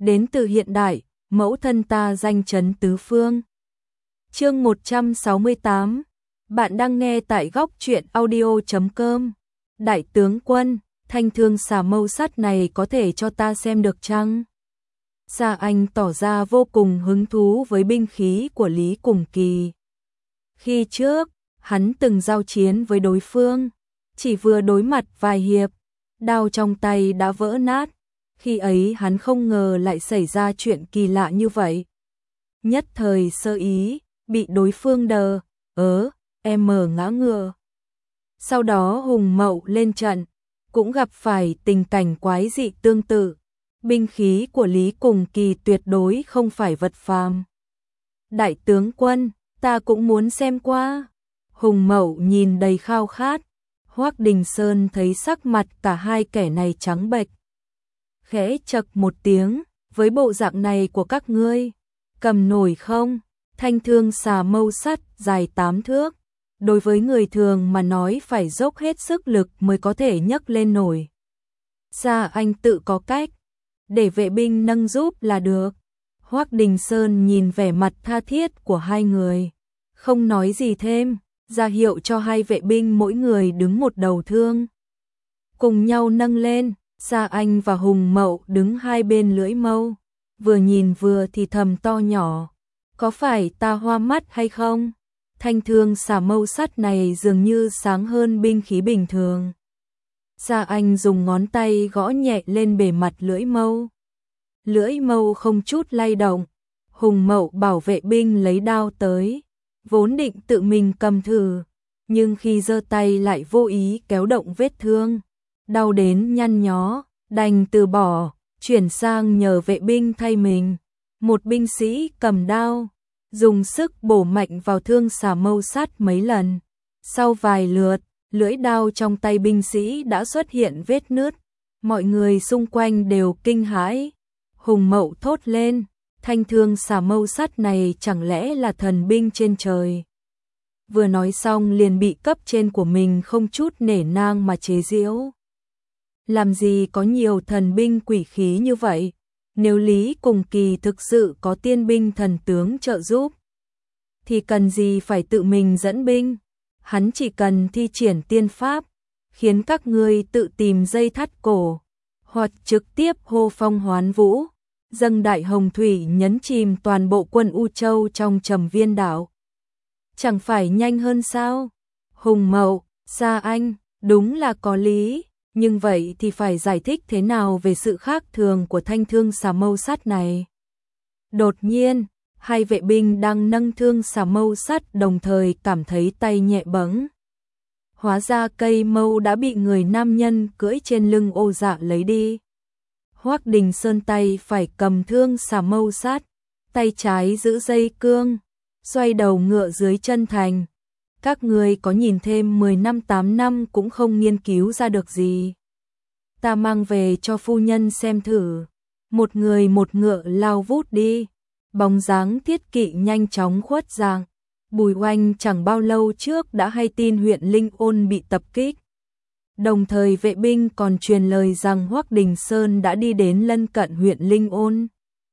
đến từ hiện đại, mẫu thân ta danh chấn tứ phương. Chương 168. Bạn đang nghe tại góc truyện audio.com. Đại tướng quân, thanh thương xà mâu sắt này có thể cho ta xem được chăng? Gia Anh tỏ ra vô cùng hứng thú với binh khí của Lý Cùng Kỳ. Khi trước, hắn từng giao chiến với đối phương, chỉ vừa đối mặt vài hiệp, đao trong tay đã vỡ nát. Khi ấy hắn không ngờ lại xảy ra chuyện kỳ lạ như vậy. Nhất thời sơ ý, bị đối phương ngã ngựa. Sau đó Hùng Mậu lên trận, cũng gặp phải tình cảnh quái dị tương tự. Binh khí của Lý Cùng Kỳ tuyệt đối không phải vật phàm. Đại tướng quân, ta cũng muốn xem qua. Hùng Mậu nhìn đầy khao khát. Hoắc Đình Sơn thấy sắc mặt cả hai kẻ này trắng bệch. Khẽ chậc một tiếng, với bộ dạng này của các ngươi, cầm nổi không? Thanh thương xà mâu sắt dài 8 thước, đối với người thường mà nói phải dốc hết sức lực mới có thể nhấc lên nổi. Gia Anh tự có cách, để vệ binh nâng giúp là được. Hoắc Đình Sơn nhìn vẻ mặt tha thiết của hai người, không nói gì thêm, ra hiệu cho hai vệ binh mỗi người đứng một đầu thương. Cùng nhau nâng lên, Gia Anh và Hùng Mậu đứng hai bên lưỡi mâu, vừa nhìn vừa thì thầm to nhỏ. Có phải ta hoa mắt hay không? Thanh thương xà mâu sắt này dường như sáng hơn binh khí bình thường. Gia Anh dùng ngón tay gõ nhẹ lên bề mặt lưỡi mâu. Lưỡi mâu không chút lay động. Hùng Mậu bảo vệ binh lấy đao tới, vốn định tự mình cầm thử, nhưng khi giơ tay lại vô ý kéo động vết thương, đau đến nhăn nhó, đành từ bỏ, chuyển sang nhờ vệ binh thay mình. Một binh sĩ cầm đao, dùng sức bổ mạnh vào thương xà mâu sắt mấy lần. Sau vài lượt, lưỡi đao trong tay binh sĩ đã xuất hiện vết nứt. Mọi người xung quanh đều kinh hãi. Hùng Mậu thốt lên, thanh thương xà mâu sắt này chẳng lẽ là thần binh trên trời? Vừa nói xong liền bị cấp trên của mình không chút nể nang mà chế giễu. Làm gì có nhiều thần binh quỷ khí như vậy? Nếu Lý Cùng Kỳ thực sự có tiên binh thần tướng trợ giúp, thì cần gì phải tự mình dẫn binh? Hắn chỉ cần thi triển tiên pháp, khiến các ngươi tự tìm dây thắt cổ, hoặc trực tiếp hô phong hoán vũ, dâng đại hồng thủy nhấn chìm toàn bộ quân U Châu trong Trầm Viên đảo. Chẳng phải nhanh hơn sao? Hùng Mậu, Gia Anh, đúng là có lý. Nhưng vậy thì phải giải thích thế nào về sự khác thường của thanh thương xà mâu sắt này? Đột nhiên, hai vệ binh đang nâng thương xà mâu sắt đồng thời cảm thấy tay nhẹ bẫng. Hóa ra cây mâu đã bị người nam nhân cưỡi trên lưng Ô Dạ lấy đi. Hoắc Đình Sơn tay phải cầm thương xà mâu sắt, tay trái giữ dây cương, xoay đầu ngựa dưới chân thành. Các ngươi có nhìn thêm 10 năm 8 năm cũng không nghiên cứu ra được gì. Ta mang về cho phu nhân xem thử. Một người một ngựa lao vút đi. Bóng dáng Thiết Kỵ nhanh chóng khuất dạng. Bùi Oanh chẳng bao lâu trước đã hay tin huyện Linh Ôn bị tập kích. Đồng thời vệ binh còn truyền lời rằng Hoắc Đình Sơn đã đi đến lân cận huyện Linh Ôn.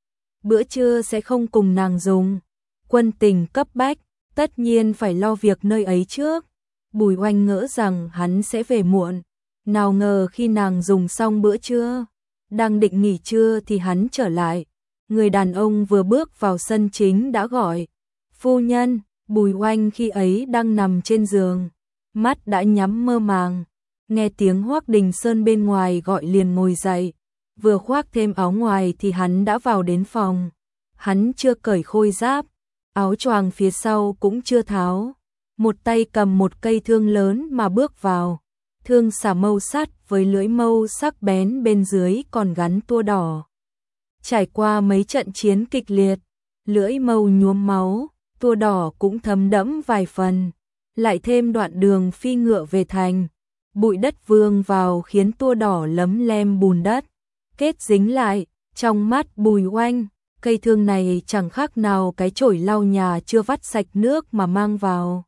Bữa trưa sẽ không cùng nàng dùng. Quân tình cấp bách, tất nhiên phải lo việc nơi ấy trước. Bùi Oanh ngỡ rằng hắn sẽ về muộn, nào ngờ khi nàng dùng xong bữa trưa, đang định nghỉ trưa thì hắn trở lại. Người đàn ông vừa bước vào sân chính đã gọi, phu nhân. Bùi Oanh khi ấy đang nằm trên giường, mắt đã nhắm mơ màng, nghe tiếng Hoắc Đình Sơn bên ngoài gọi liền ngồi dậy, vừa khoác thêm áo ngoài thì hắn đã vào đến phòng. Hắn chưa cởi khôi giáp, áo choàng phía sau cũng chưa tháo, một tay cầm một cây thương lớn mà bước vào. Thương xà mâu sắt với lưỡi mâu sắc bén bên dưới còn gắn tua đỏ. Trải qua mấy trận chiến kịch liệt, lưỡi mâu nhuốm máu, tua đỏ cũng thấm đẫm vài phần, lại thêm đoạn đường phi ngựa về thành, bụi đất vương vào khiến tua đỏ lấm lem bùn đất, kết dính lại. Trong mắt Bùi Oanh, cây thương này chẳng khác nào cái chổi lau nhà chưa vắt sạch nước mà mang vào.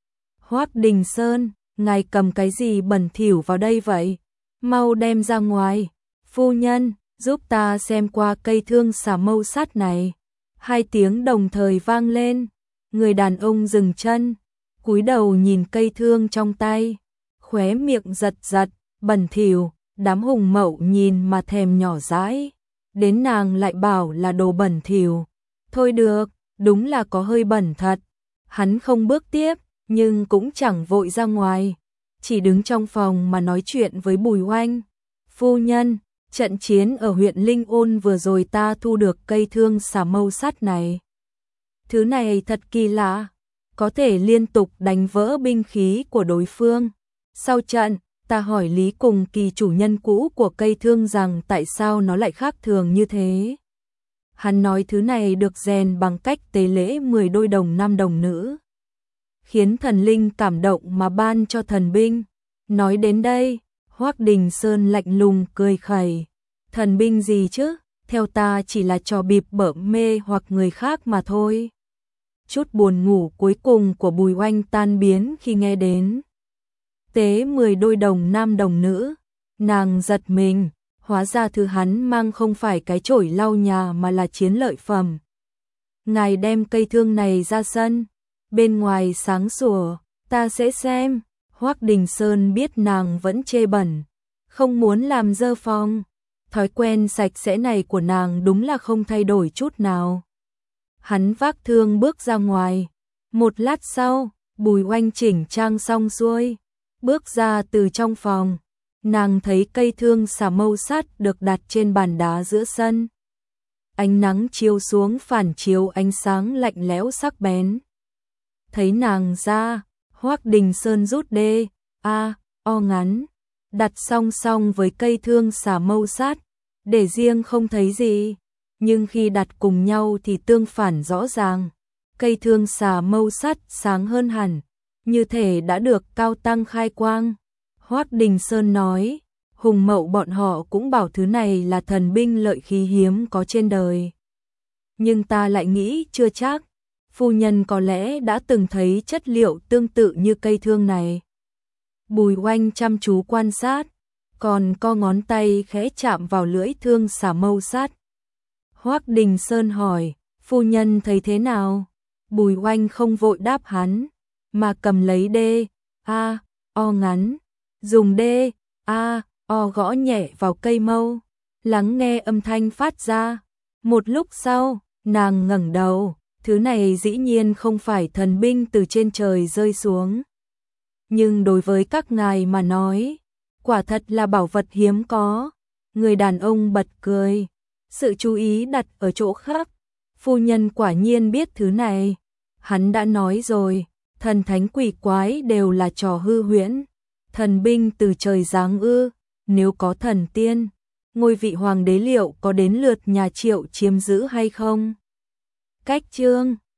Hoắc Đình Sơn, ngài cầm cái gì bẩn thỉu vào đây vậy? Mau đem ra ngoài. Phu nhân, giúp ta xem qua cây thương xà mâu sát này. Hai tiếng đồng thời vang lên, người đàn ông dừng chân, cúi đầu nhìn cây thương trong tay, khóe miệng giật giật, bẩn thỉu. Đám Hùng Mậu nhìn mà thèm nhỏ dãi, đến nàng lại bảo là đồ bẩn thỉu. Thôi được, đúng là có hơi bẩn thật. Hắn không bước tiếp, nhưng cũng chẳng vội ra ngoài, chỉ đứng trong phòng mà nói chuyện với Bùi Oanh. Phu nhân, trận chiến ở huyện Linh Ôn vừa rồi ta thu được cây thương xà mâu sắt này. Thứ này thật kỳ lạ, có thể liên tục đánh vỡ binh khí của đối phương. Sau trận, ta hỏi Lý Cùng Kỳ chủ nhân cũ của cây thương rằng tại sao nó lại khác thường như thế. Hắn nói thứ này được rèn bằng cách tế lễ 10 đôi đồng nam đồng nữ, khiến thần linh cảm động mà ban cho thần binh. Nói đến đây, Hoắc Đình Sơn lạnh lùng cười khẩy. Thần binh gì chứ, theo ta chỉ là trò bịp bợm mê hoặc người khác mà thôi. Chút buồn ngủ cuối cùng của Bùi Oanh tan biến khi nghe đến tế 10 đôi đồng nam đồng nữ. Nàng giật mình, hóa ra thứ hắn mang không phải cái chổi lau nhà mà là chiến lợi phẩm. Ngài đem cây thương này ra sân, bên ngoài sáng sủa, ta sẽ xem. Hoắc Đình Sơn biết nàng vẫn chê bẩn, không muốn làm dơ phòng. Thói quen sạch sẽ này của nàng đúng là không thay đổi chút nào. Hắn vác thương bước ra ngoài. Một lát sau, Bùi Oanh chỉnh trang xong xuôi, bước ra từ trong phòng. Nàng thấy cây thương xà mâu sắt được đặt trên bàn đá giữa sân. Ánh nắng chiếu xuống phản chiếu ánh sáng lạnh lẽo sắc bén. Thấy nàng ra, Hoắc Đình Sơn rút o ngắn, đặt song song với cây thương xà mâu sắt, để riêng không thấy gì, nhưng khi đặt cùng nhau thì tương phản rõ ràng. Cây thương xà mâu sắt sáng hơn hẳn, như thể đã được cao tăng khai quang. Hoắc Đình Sơn nói, Hùng Mậu bọn họ cũng bảo thứ này là thần binh lợi khí hiếm có trên đời. Nhưng ta lại nghĩ chưa chắc, phu nhân có lẽ đã từng thấy chất liệu tương tự như cây thương này. Bùi Oanh chăm chú quan sát, còn co ngón tay khẽ chạm vào lưỡi thương xà mâu sắt. Hoắc Đình Sơn hỏi, phu nhân thấy thế nào? Bùi Oanh không vội đáp hắn, mà cầm lấy o ngắn, dùng o gõ nhẹ vào cây mâu, lắng nghe âm thanh phát ra. Một lúc sau, nàng ngẩng đầu, thứ này dĩ nhiên không phải thần binh từ trên trời rơi xuống. Nhưng đối với các ngài mà nói, quả thật là bảo vật hiếm có. Người đàn ông bật cười, sự chú ý đặt ở chỗ khác. Phu nhân quả nhiên biết thứ này. Hắn đã nói rồi, thần thánh quỷ quái đều là trò hư huyễn. Thần binh từ trời giáng ư? Nếu có thần tiên, ngôi vị hoàng đế liệu có đến lượt nhà Triệu chiếm giữ hay không? Cách chương